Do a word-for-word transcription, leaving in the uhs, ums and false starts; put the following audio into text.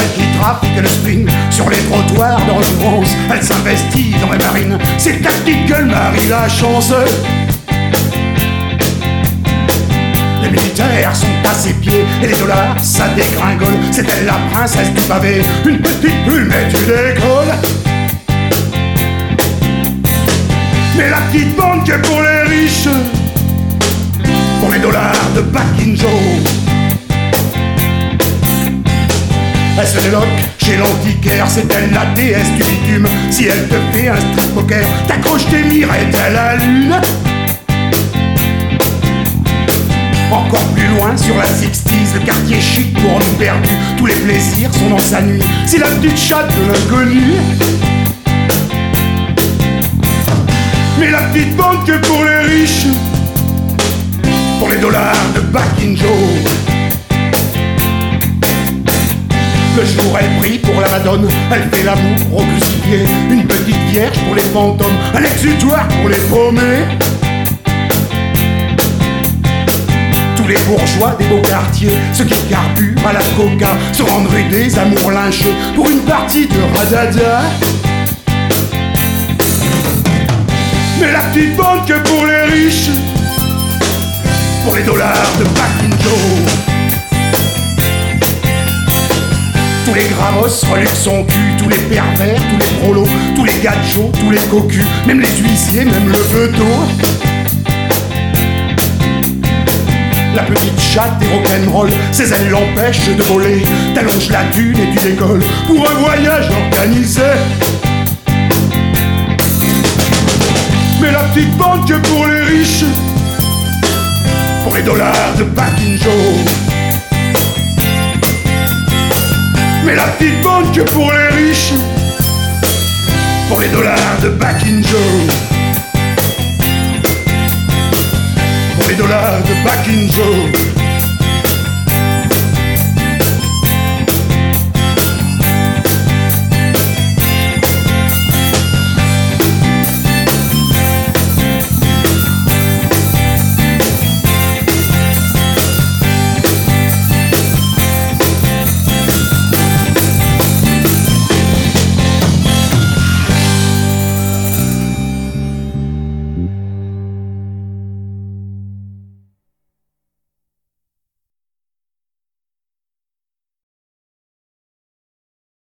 elle qui trafique le spring sur les trottoirs d'endurance. Elle s'investit dans les marines, c'est ta petite gueule Marie la chance. Les militaires sont à ses pieds et les dollars ça dégringole. C'est elle la princesse du pavé, une petite plume et tu décolles. Mais la petite bande que pour les riches, pour les dollars de Back in Joe. Elle se déloque chez l'antiquaire, c'est elle la déesse du bitume. Si elle te fait un strip poker, t'accroches tes mirettes à la lune. Encore plus loin sur la sixties, le quartier chic pour nous perdu. Tous les plaisirs sont dans sa nuit, c'est la petite chatte de l'inconnu. Mais la petite bande que pour les riches, pour les dollars de Back in Joe. Le jour elle prie pour la Madone, elle fait l'amour au crucifié. Une petite vierge pour les fantômes, un exutoire pour les paumés. Tous les bourgeois des beaux quartiers, ceux qui carburent à la coca, se rendent rue des amours lynchés pour une partie de radada. Mais la petite bande que pour les riches, pour les dollars de Back in Joe. Tous les gravos reluquent son cul, tous les pervers, tous les prolos, tous les gachos, tous les cocus, même les huissiers, même le veto. La petite chatte des rock'n'roll, ses ailes l'empêchent de voler. T'allonges la dune et tu décolles pour un voyage organisé. Mais la petite bande que pour les riches, pour les dollars de Back in Joe. Mais la petite bande que pour les riches, pour les dollars de Back in Joe. Pour les dollars de Back in Joe.